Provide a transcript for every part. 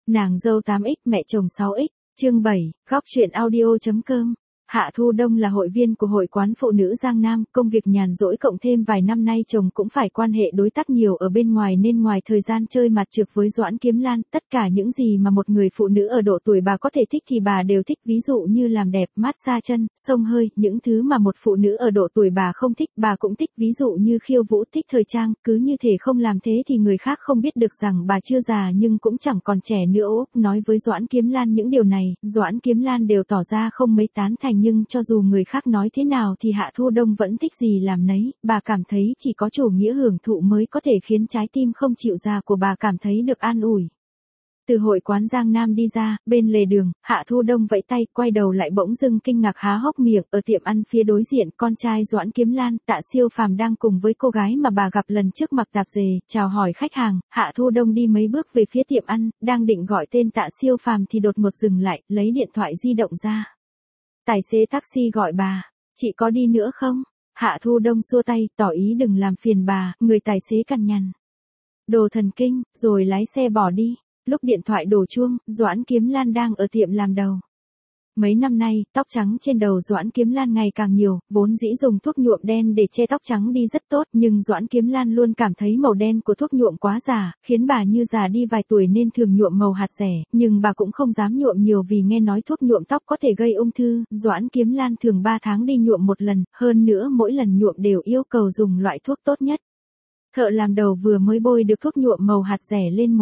Nàng dâu 8X mẹ chồng 6X, chương 7, góc truyện audio.com. Hạ Thu Đông là hội viên của Hội quán phụ nữ Giang Nam, công việc nhàn rỗi cộng thêm vài năm nay chồng cũng phải quan hệ đối tác nhiều ở bên ngoài nên ngoài thời gian chơi mặt trược với Doãn Kiếm Lan, tất cả những gì mà một người phụ nữ ở độ tuổi bà có thể thích thì bà đều thích, ví dụ như làm đẹp, massage chân, xông hơi, những thứ mà một phụ nữ ở độ tuổi bà không thích, bà cũng thích, ví dụ như khiêu vũ, thích thời trang, cứ như thể không làm thế thì người khác không biết được rằng bà chưa già nhưng cũng chẳng còn trẻ nữa. Nói với Doãn Kiếm Lan những điều này, Doãn Kiếm Lan đều tỏ ra không mấy tán thành, nhưng cho dù người khác nói thế nào thì Hạ Thu Đông vẫn thích gì làm nấy, bà cảm thấy chỉ có chủ nghĩa hưởng thụ mới có thể khiến trái tim không chịu già của bà cảm thấy được an ủi. Từ hội quán Giang Nam đi ra, bên lề đường, Hạ Thu Đông vẫy tay, quay đầu lại bỗng dưng kinh ngạc há hốc miệng, ở tiệm ăn phía đối diện, con trai Doãn Kiếm Lan, Tạ Siêu Phàm đang cùng với cô gái mà bà gặp lần trước mặc tạp dề, chào hỏi khách hàng. Hạ Thu Đông đi mấy bước về phía tiệm ăn, đang định gọi tên Tạ Siêu Phàm thì đột ngột dừng lại, lấy điện thoại di động ra. Tài xế taxi gọi bà, chị có đi nữa không? Hạ Thu Đông xua tay, tỏ ý đừng làm phiền bà, người tài xế cằn nhằn. Đồ thần kinh, rồi lái xe bỏ đi. Lúc điện thoại đổ chuông, Doãn Kiếm Lan đang ở tiệm làm đầu. Mấy năm nay, tóc trắng trên đầu Doãn Kiếm Lan ngày càng nhiều, vốn dĩ dùng thuốc nhuộm đen để che tóc trắng đi rất tốt, nhưng Doãn Kiếm Lan luôn cảm thấy màu đen của thuốc nhuộm quá già, khiến bà như già đi vài tuổi nên thường nhuộm màu hạt rẻ, nhưng bà cũng không dám nhuộm nhiều vì nghe nói thuốc nhuộm tóc có thể gây ung thư. Doãn Kiếm Lan thường 3 tháng đi nhuộm một lần, hơn nữa mỗi lần nhuộm đều yêu cầu dùng loại thuốc tốt nhất. Thợ làm đầu vừa mới bôi được thuốc nhuộm màu hạt rẻ lên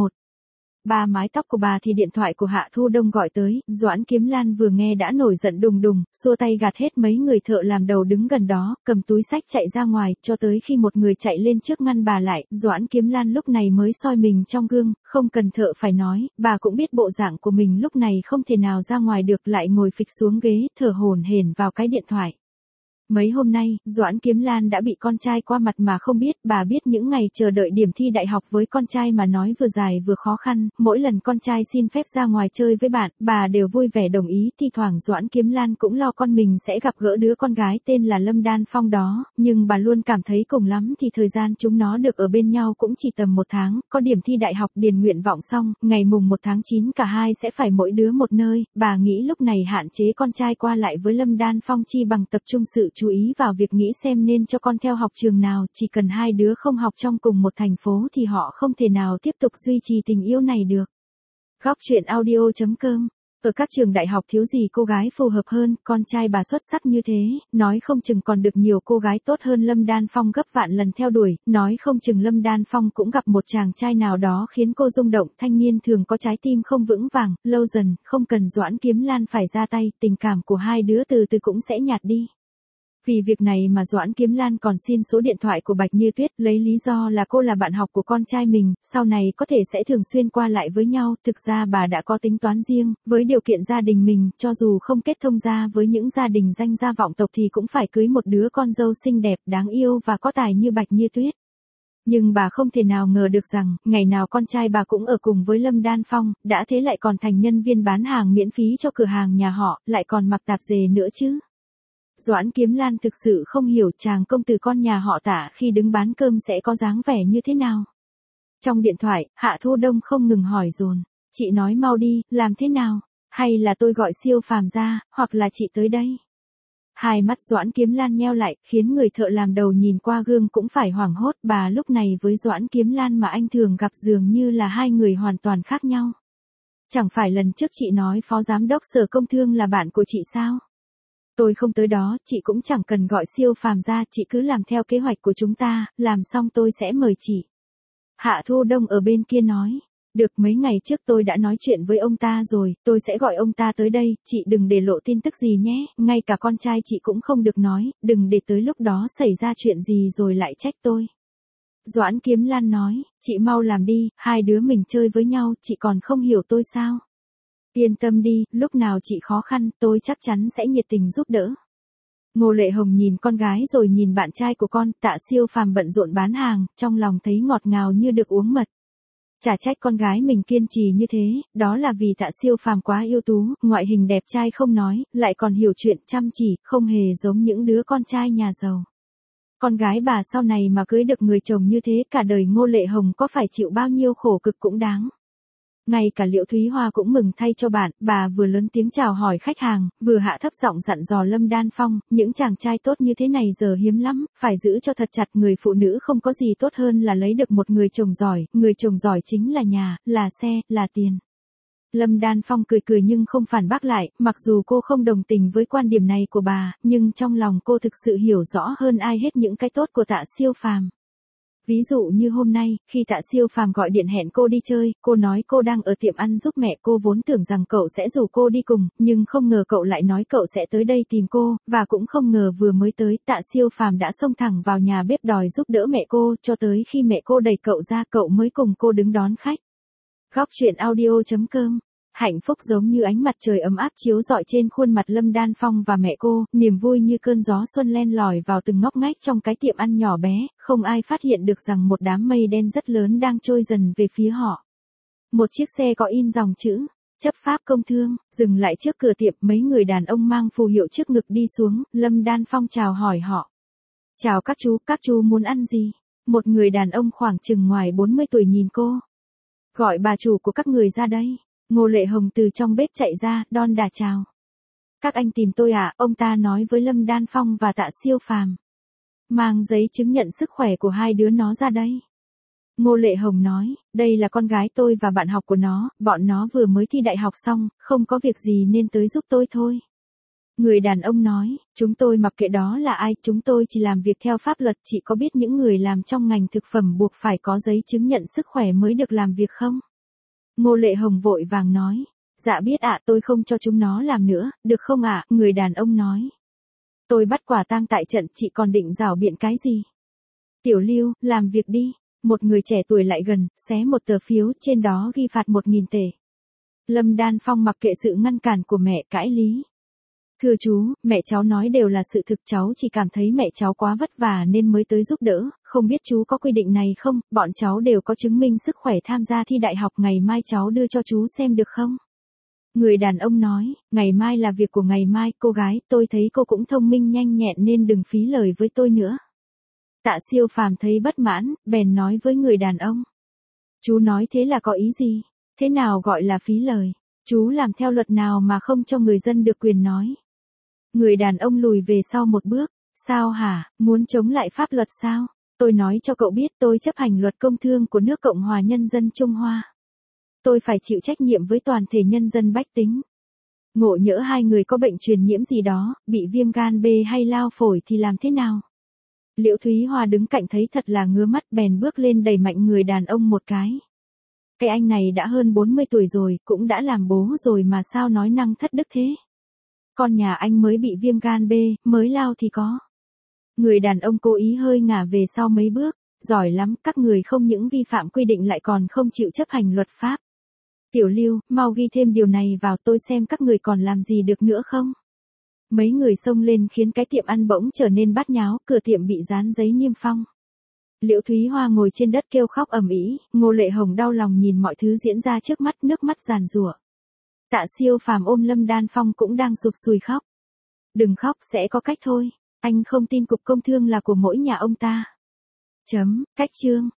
ba mái tóc của bà thì điện thoại của Hạ Thu Đông gọi tới, Doãn Kiếm Lan vừa nghe đã nổi giận đùng đùng, xua tay gạt hết mấy người thợ làm đầu đứng gần đó, cầm túi xách chạy ra ngoài, cho tới khi một người chạy lên trước ngăn bà lại, Doãn Kiếm Lan lúc này mới soi mình trong gương, không cần thợ phải nói, bà cũng biết bộ dạng của mình lúc này không thể nào ra ngoài được, lại ngồi phịch xuống ghế, thở hổn hển vào cái điện thoại. Mấy hôm nay, Doãn Kiếm Lan đã bị con trai qua mặt mà không biết, bà biết những ngày chờ đợi điểm thi đại học với con trai mà nói vừa dài vừa khó khăn, mỗi lần con trai xin phép ra ngoài chơi với bạn, bà đều vui vẻ đồng ý, thi thoảng Doãn Kiếm Lan cũng lo con mình sẽ gặp gỡ đứa con gái tên là Lâm Đan Phong đó, nhưng bà luôn cảm thấy cùng lắm thì thời gian chúng nó được ở bên nhau cũng chỉ tầm 1 tháng, có điểm thi đại học điền nguyện vọng xong, ngày mùng 1 tháng 9 cả hai sẽ phải mỗi đứa một nơi, bà nghĩ lúc này hạn chế con trai qua lại với Lâm Đan Phong chi bằng tập trung sự chú ý vào việc nghĩ xem nên cho con theo học trường nào, chỉ cần hai đứa không học trong cùng một thành phố thì họ không thể nào tiếp tục duy trì tình yêu này được. Góc truyện audio.com. Ở các trường đại học thiếu gì cô gái phù hợp hơn, con trai bà xuất sắc như thế, nói không chừng còn được nhiều cô gái tốt hơn Lâm Đan Phong gấp vạn lần theo đuổi, nói không chừng Lâm Đan Phong cũng gặp một chàng trai nào đó khiến cô rung động. Thanh niên thường có trái tim không vững vàng, lâu dần, không cần Doãn Kiếm Lan phải ra tay, tình cảm của hai đứa từ từ cũng sẽ nhạt đi. Vì việc này mà Doãn Kiếm Lan còn xin số điện thoại của Bạch Như Tuyết, lấy lý do là cô là bạn học của con trai mình, sau này có thể sẽ thường xuyên qua lại với nhau. Thực ra bà đã có tính toán riêng, với điều kiện gia đình mình, cho dù không kết thông gia với những gia đình danh gia vọng tộc thì cũng phải cưới một đứa con dâu xinh đẹp, đáng yêu và có tài như Bạch Như Tuyết. Nhưng bà không thể nào ngờ được rằng, ngày nào con trai bà cũng ở cùng với Lâm Đan Phong, đã thế lại còn thành nhân viên bán hàng miễn phí cho cửa hàng nhà họ, lại còn mặc tạp dề nữa chứ. Doãn Kiếm Lan thực sự không hiểu chàng công tử con nhà họ Tạ khi đứng bán cơm sẽ có dáng vẻ như thế nào. Trong điện thoại, Hạ Thu Đông không ngừng hỏi dồn, chị nói mau đi, làm thế nào? Hay là tôi gọi Siêu Phàm ra, hoặc là chị tới đây? Hai mắt Doãn Kiếm Lan nheo lại, khiến người thợ làm đầu nhìn qua gương cũng phải hoảng hốt. Bà lúc này với Doãn Kiếm Lan mà anh thường gặp dường như là hai người hoàn toàn khác nhau. Chẳng phải lần trước chị nói phó giám đốc Sở Công Thương là bạn của chị sao? Tôi không tới đó, chị cũng chẳng cần gọi Siêu Phàm ra, chị cứ làm theo kế hoạch của chúng ta, làm xong tôi sẽ mời chị. Hạ Thu Đông ở bên kia nói, được, mấy ngày trước tôi đã nói chuyện với ông ta rồi, tôi sẽ gọi ông ta tới đây, chị đừng để lộ tin tức gì nhé, ngay cả con trai chị cũng không được nói, đừng để tới lúc đó xảy ra chuyện gì rồi lại trách tôi. Doãn Kiếm Lan nói, chị mau làm đi, hai đứa mình chơi với nhau, chị còn không hiểu tôi sao? Yên tâm đi, lúc nào chị khó khăn, tôi chắc chắn sẽ nhiệt tình giúp đỡ. Ngô Lệ Hồng nhìn con gái rồi nhìn bạn trai của con, Tạ Siêu Phàm bận rộn bán hàng, trong lòng thấy ngọt ngào như được uống mật. Chả trách con gái mình kiên trì như thế, đó là vì Tạ Siêu Phàm quá ưu tú, ngoại hình đẹp trai không nói, lại còn hiểu chuyện, chăm chỉ, không hề giống những đứa con trai nhà giàu. Con gái bà sau này mà cưới được người chồng như thế, cả đời Ngô Lệ Hồng có phải chịu bao nhiêu khổ cực cũng đáng. Ngay cả Liễu Thúy Hoa cũng mừng thay cho bạn, bà vừa lớn tiếng chào hỏi khách hàng, vừa hạ thấp giọng dặn dò Lâm Đan Phong, những chàng trai tốt như thế này giờ hiếm lắm, phải giữ cho thật chặt, người phụ nữ không có gì tốt hơn là lấy được một người chồng giỏi chính là nhà, là xe, là tiền. Lâm Đan Phong cười cười nhưng không phản bác lại, mặc dù cô không đồng tình với quan điểm này của bà, nhưng trong lòng cô thực sự hiểu rõ hơn ai hết những cái tốt của Tạ Siêu Phàm. Ví dụ như hôm nay, khi Tạ Siêu Phàm gọi điện hẹn cô đi chơi, cô nói cô đang ở tiệm ăn giúp mẹ, cô vốn tưởng rằng cậu sẽ rủ cô đi cùng, nhưng không ngờ cậu lại nói cậu sẽ tới đây tìm cô, và cũng không ngờ vừa mới tới, Tạ Siêu Phàm đã xông thẳng vào nhà bếp đòi giúp đỡ mẹ cô, cho tới khi mẹ cô đẩy cậu ra, cậu mới cùng cô đứng đón khách. Góc truyện audio.com. Hạnh phúc giống như ánh mặt trời ấm áp chiếu rọi trên khuôn mặt Lâm Đan Phong và mẹ cô, niềm vui như cơn gió xuân len lỏi vào từng ngóc ngách trong cái tiệm ăn nhỏ bé, không ai phát hiện được rằng một đám mây đen rất lớn đang trôi dần về phía họ. Một chiếc xe có in dòng chữ, chấp pháp công thương, dừng lại trước cửa tiệm, mấy người đàn ông mang phù hiệu trước ngực đi xuống, Lâm Đan Phong chào hỏi họ. Chào các chú muốn ăn gì? Một người đàn ông khoảng chừng ngoài 40 tuổi nhìn cô. Gọi bà chủ của các người ra đây. Ngô Lệ Hồng từ trong bếp chạy ra, đon đả chào. Các anh tìm tôi à, ông ta nói với Lâm Đan Phong và Tạ Siêu Phàm. Mang giấy chứng nhận sức khỏe của hai đứa nó ra đây. Ngô Lệ Hồng nói, đây là con gái tôi và bạn học của nó, bọn nó vừa mới thi đại học xong, không có việc gì nên tới giúp tôi thôi. Người đàn ông nói, chúng tôi mặc kệ đó là ai, chúng tôi chỉ làm việc theo pháp luật, chị có biết những người làm trong ngành thực phẩm buộc phải có giấy chứng nhận sức khỏe mới được làm việc không? Ngô Lệ Hồng vội vàng nói, dạ biết ạ, tôi không cho chúng nó làm nữa, được không ạ? Người đàn ông nói, tôi bắt quả tang tại trận, chị còn định rảo biện cái gì? Tiểu Lưu, làm việc đi. Một người trẻ tuổi lại gần, xé một tờ phiếu, trên đó ghi phạt 1.000 tệ. Lâm Đan Phong mặc kệ sự ngăn cản của mẹ, cãi lý. Thưa chú, mẹ cháu nói đều là sự thực, cháu chỉ cảm thấy mẹ cháu quá vất vả nên mới tới giúp đỡ, không biết chú có quy định này không, bọn cháu đều có chứng minh sức khỏe tham gia thi đại học, ngày mai cháu đưa cho chú xem được không? Người đàn ông nói, ngày mai là việc của ngày mai, cô gái, tôi thấy cô cũng thông minh nhanh nhẹn nên đừng phí lời với tôi nữa. Tạ Siêu Phàm thấy bất mãn, bèn nói với người đàn ông. Chú nói thế là có ý gì? Thế nào gọi là phí lời? Chú làm theo luật nào mà không cho người dân được quyền nói? Người đàn ông lùi về sau một bước. Sao hả, muốn chống lại pháp luật sao? Tôi nói cho cậu biết, tôi chấp hành luật công thương của nước Cộng hòa Nhân dân Trung Hoa. Tôi phải chịu trách nhiệm với toàn thể nhân dân bách tính. Ngộ nhỡ hai người có bệnh truyền nhiễm gì đó, bị viêm gan B hay lao phổi thì làm thế nào? Liễu Thúy Hoa đứng cạnh thấy thật là ngứa mắt, bèn bước lên đẩy mạnh người đàn ông một cái. Cái anh này đã hơn 40 tuổi rồi, cũng đã làm bố rồi mà sao nói năng thất đức thế? Con nhà anh mới bị viêm gan B, mới lao thì có. Người đàn ông cố ý hơi ngả về sau mấy bước, giỏi lắm, các người không những vi phạm quy định lại còn không chịu chấp hành luật pháp. Tiểu Lưu, mau ghi thêm điều này vào, tôi xem các người còn làm gì được nữa không? Mấy người xông lên khiến cái tiệm ăn bỗng trở nên bát nháo, cửa tiệm bị dán giấy niêm phong. Liễu Thúy Hoa ngồi trên đất kêu khóc ầm ĩ, Ngô Lệ Hồng đau lòng nhìn mọi thứ diễn ra trước mắt, nước mắt giàn giụa. Tạ Siêu Phàm ôm Lâm Đan Phong cũng đang sụp sùi khóc. Đừng khóc, sẽ có cách thôi. Anh không tin cục công thương là của mỗi nhà ông ta. Cách chương.